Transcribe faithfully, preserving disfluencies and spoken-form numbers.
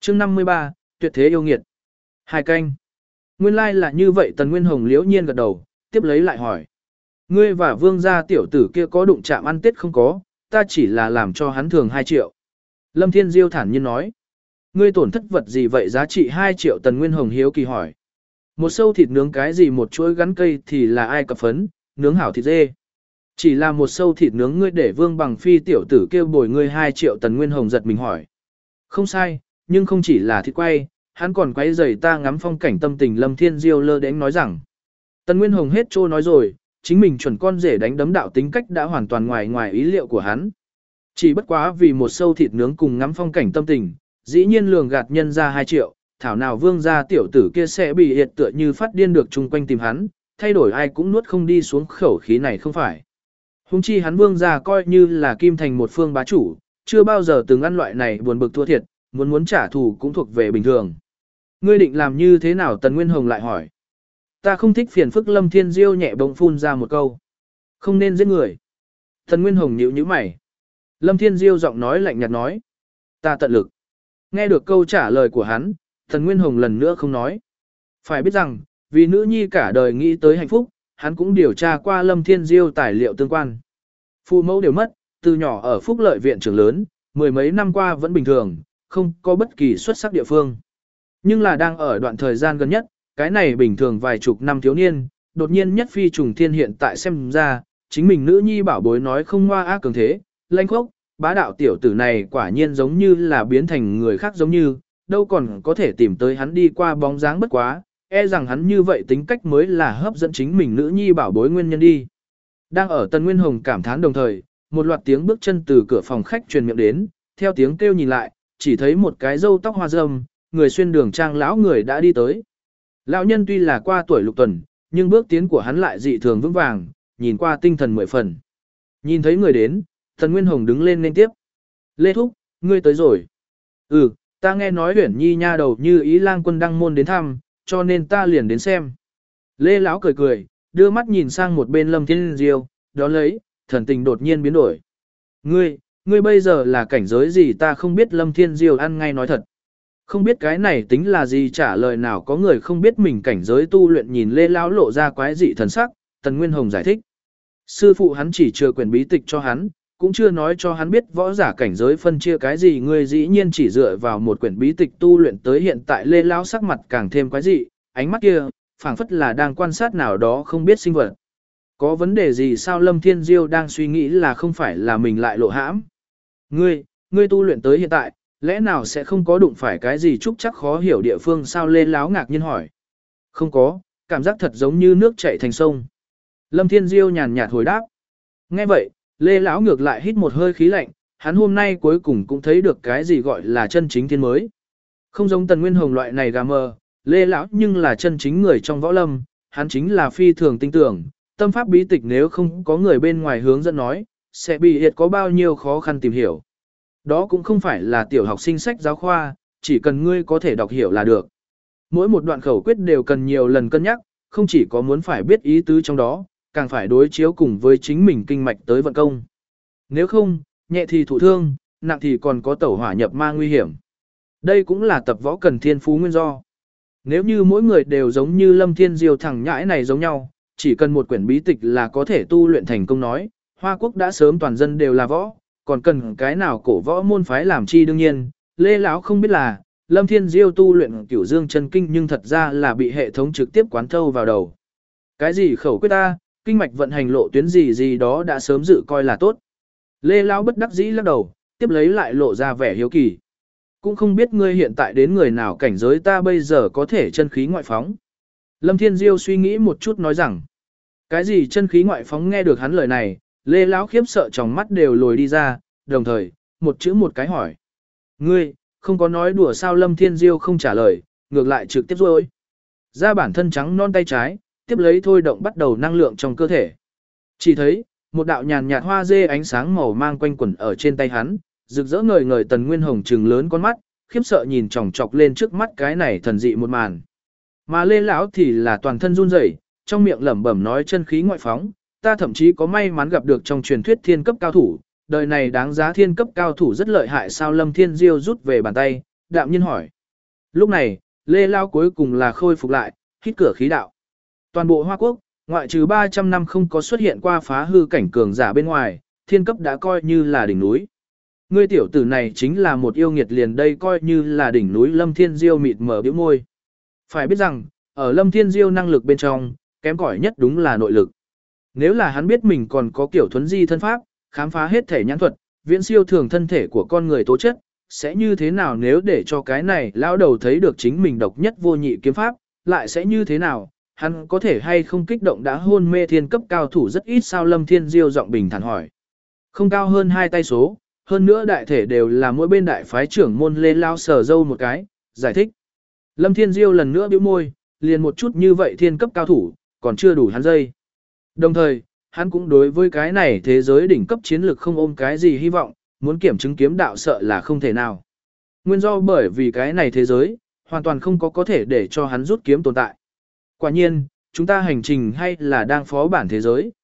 chương năm mươi ba, tuyệt thế yêu nghiệt. Hai canh. Nguyên lai like là như vậy, Tần Nguyên Hồng liễu nhiên gật đầu, tiếp lấy lại hỏi. Ngươi và vương gia tiểu tử kia có đụng chạm ăn tết không có, ta chỉ là làm cho hắn thường hai triệu. Lâm Thiên Diêu thản nhiên nói. Ngươi tổn thất vật gì vậy giá trị hai triệu? Tần Nguyên Hồng hiếu kỳ hỏi. Một sâu thịt nướng cái gì, một chuỗi gắn cây thì là ai cập phấn, nướng hảo thịt dê. Chỉ là một sâu thịt nướng ngươi để Vương Bằng Phi tiểu tử kêu bồi ngươi hai triệu. Tần Nguyên Hồng giật mình hỏi. Không sai, nhưng không chỉ là thịt quay, hắn còn quay giày ta ngắm phong cảnh tâm tình. Lâm Thiên Diêu lơ đễnh nói rằng. Tần Nguyên Hồng hết trô nói rồi, chính mình chuẩn con rể đánh đấm đạo tính cách đã hoàn toàn ngoài ngoài ý liệu của hắn. Chỉ bất quá vì một sâu thịt nướng cùng ngắm phong cảnh tâm tình, dĩ nhiên lường gạt nhân ra hai triệu, thảo nào vương gia tiểu tử kia sẽ bị hiệt tựa như phát điên được chung quanh tìm hắn, thay đổi ai cũng nuốt không đi xuống khẩu khí này không phải. Hùng chi hắn vương gia coi như là kim thành một phương bá chủ, chưa bao giờ từng ăn loại này buồn bực thua thiệt, muốn muốn trả thù cũng thuộc về bình thường. Ngươi định làm như thế nào? Tần Nguyên Hồng lại hỏi. Ta không thích phiền phức. Lâm Thiên Diêu nhẹ bỗng phun ra một câu. Không nên giết người. Tần Nguyên Hồng nhíu nhíu mày. Lâm Thiên Diêu giọng nói lạnh nhạt nói. Ta tận lực. Nghe được câu trả lời của hắn, Tần Nguyên Hồng lần nữa không nói. Phải biết rằng, vì nữ nhi cả đời nghĩ tới hạnh phúc, hắn cũng điều tra qua Lâm Thiên Diêu tài liệu tương quan. Phụ mẫu đều mất, từ nhỏ ở Phúc Lợi viện trưởng lớn, mười mấy năm qua vẫn bình thường, không có bất kỳ xuất sắc địa phương. Nhưng là đang ở đoạn thời gian gần nhất, cái này bình thường vài chục năm thiếu niên, đột nhiên nhất phi trùng thiên, hiện tại xem ra, chính mình nữ nhi bảo bối nói không ngoa ác cường thế, lanh khốc, bá đạo tiểu tử này quả nhiên giống như là biến thành người khác giống như, đâu còn có thể tìm tới hắn đi qua bóng dáng bất quá, e rằng hắn như vậy tính cách mới là hấp dẫn chính mình nữ nhi bảo bối nguyên nhân đi. Đang ở Tần Nguyên Hồng cảm thán đồng thời, một loạt tiếng bước chân từ cửa phòng khách truyền miệng đến, theo tiếng kêu nhìn lại, chỉ thấy một cái râu tóc hoa râm, người xuyên đường trang lão người đã đi tới. Lão nhân tuy là qua tuổi lục tuần, nhưng bước tiến của hắn lại dị thường vững vàng, nhìn qua tinh thần mười phần. Nhìn thấy người đến, Tần Nguyên Hồng đứng lên nên tiếp. Lê Thúc, ngươi tới rồi. Ừ, ta nghe nói Huyển Nhi nha đầu như ý lang quân đăng môn đến thăm, cho nên ta liền đến xem. Lê Lão cười cười, đưa mắt nhìn sang một bên Lâm Thiên Diêu, đó lấy, thần tình đột nhiên biến đổi. Ngươi, ngươi bây giờ là cảnh giới gì ta không biết? Lâm Thiên Diêu ăn ngay nói thật. Không biết cái này tính là gì? Trả lời nào có người không biết mình cảnh giới tu luyện. Nhìn Lê Lão lộ ra quái dị thần sắc, Tần Nguyên Hồng giải thích. Sư phụ hắn chỉ chưa quyển bí tịch cho hắn, cũng chưa nói cho hắn biết võ giả cảnh giới phân chia cái gì. Ngươi dĩ nhiên chỉ dựa vào một quyển bí tịch tu luyện tới hiện tại. Lê Lão sắc mặt càng thêm quái dị, ánh mắt kia, phảng phất là đang quan sát nào đó không biết sinh vật. Có vấn đề gì sao? Lâm Thiên Diêu đang suy nghĩ là không phải là mình lại lộ hãm. Ngươi, ngươi tu luyện tới hiện tại, lẽ nào sẽ không có đụng phải cái gì trúc chắc khó hiểu địa phương sao? Lê Lão ngạc nhiên hỏi. Không có, cảm giác thật giống như nước chảy thành sông. Lâm Thiên Diêu nhàn nhạt hồi đáp. Nghe vậy, Lê Lão ngược lại hít một hơi khí lạnh, hắn hôm nay cuối cùng cũng thấy được cái gì gọi là chân chính thiên mới. Không giống Tần Nguyên Hồng loại này gà mờ, Lê Lão nhưng là chân chính người trong võ lâm, hắn chính là phi thường tinh tưởng, tâm pháp bí tịch nếu không có người bên ngoài hướng dẫn nói, sẽ bị hiệt có bao nhiêu khó khăn tìm hiểu. Đó cũng không phải là tiểu học sinh sách giáo khoa, chỉ cần ngươi có thể đọc hiểu là được. Mỗi một đoạn khẩu quyết đều cần nhiều lần cân nhắc, không chỉ có muốn phải biết ý tứ trong đó, càng phải đối chiếu cùng với chính mình kinh mạch tới vận công. Nếu không, nhẹ thì thụ thương, nặng thì còn có tẩu hỏa nhập ma nguy hiểm. Đây cũng là tập võ cần thiên phú nguyên do. Nếu như mỗi người đều giống như Lâm Thiên Diêu thẳng nhãi này giống nhau, chỉ cần một quyển bí tịch là có thể tu luyện thành công nói, Hoa Quốc đã sớm toàn dân đều là võ, còn cần cái nào cổ võ môn phái làm chi? Đương nhiên, Lê Lão không biết là, Lâm Thiên Diêu tu luyện Cửu Dương chân kinh nhưng thật ra là bị hệ thống trực tiếp quán thâu vào đầu. Cái gì khẩu quyết ta, kinh mạch vận hành lộ tuyến gì gì đó đã sớm dự coi là tốt. Lê Lão bất đắc dĩ lắc đầu, tiếp lấy lại lộ ra vẻ hiếu kỳ. Cũng không biết ngươi hiện tại đến người nào cảnh giới ta bây giờ có thể chân khí ngoại phóng. Lâm Thiên Diêu suy nghĩ một chút nói rằng, cái gì chân khí ngoại phóng? Nghe được hắn lời này, Lê Lão khiếp sợ trong mắt đều lồi đi ra, đồng thời, một chữ một cái hỏi. Ngươi, không có nói đùa sao? Lâm Thiên Diêu không trả lời, ngược lại trực tiếp rồi. Ra bản thân trắng non tay trái, tiếp lấy thôi động bắt đầu năng lượng trong cơ thể. Chỉ thấy, một đạo nhàn nhạt hoa dê ánh sáng màu mang quanh quẩn ở trên tay hắn, rực rỡ ngời ngời. Tần Nguyên Hồng trừng lớn con mắt, khiếp sợ nhìn chòng chọc lên trước mắt cái này thần dị một màn. Mà Lê Lão thì là toàn thân run rẩy, trong miệng lẩm bẩm nói chân khí ngoại phóng, ta thậm chí có may mắn gặp được trong truyền thuyết thiên cấp cao thủ, đời này đáng giá thiên cấp cao thủ rất lợi hại sao? Lâm Thiên Diêu rút về bàn tay, đạm nhiên hỏi. Lúc này, Lê Lao cuối cùng là khôi phục lại, hít cửa khí đạo. Toàn bộ Hoa Quốc, ngoại trừ ba trăm năm không có xuất hiện qua phá hư cảnh cường giả bên ngoài, thiên cấp đã coi như là đỉnh núi. Ngươi tiểu tử này chính là một yêu nghiệt liền đây coi như là đỉnh núi Lâm Thiên Diêu mịt mở bĩu môi. Phải biết rằng, ở Lâm Thiên Diêu năng lực bên trong, kém cỏi nhất đúng là nội lực. Nếu là hắn biết mình còn có kiểu thuấn di thân pháp, khám phá hết thể nhãn thuật, viễn siêu thường thân thể của con người tố chất, sẽ như thế nào nếu để cho cái này lão đầu thấy được chính mình độc nhất vô nhị kiếm pháp, lại sẽ như thế nào, hắn có thể hay không kích động đã hôn mê thiên cấp cao thủ rất ít sao Lâm Thiên Diêu giọng bình thản hỏi. Không cao hơn hai tay số, hơn nữa đại thể đều là mỗi bên đại phái trưởng môn Lê Lao sờ dâu một cái, giải thích. Lâm Thiên Diêu lần nữa bĩu môi, liền một chút như vậy thiên cấp cao thủ, còn chưa đủ hắn dây. Đồng thời, hắn cũng đối với cái này thế giới đỉnh cấp chiến lược không ôm cái gì hy vọng, muốn kiểm chứng kiếm đạo sợ là không thể nào. Nguyên do bởi vì cái này thế giới, hoàn toàn không có có thể để cho hắn rút kiếm tồn tại. Quả nhiên, chúng ta hành trình hay là đang phó bản thế giới.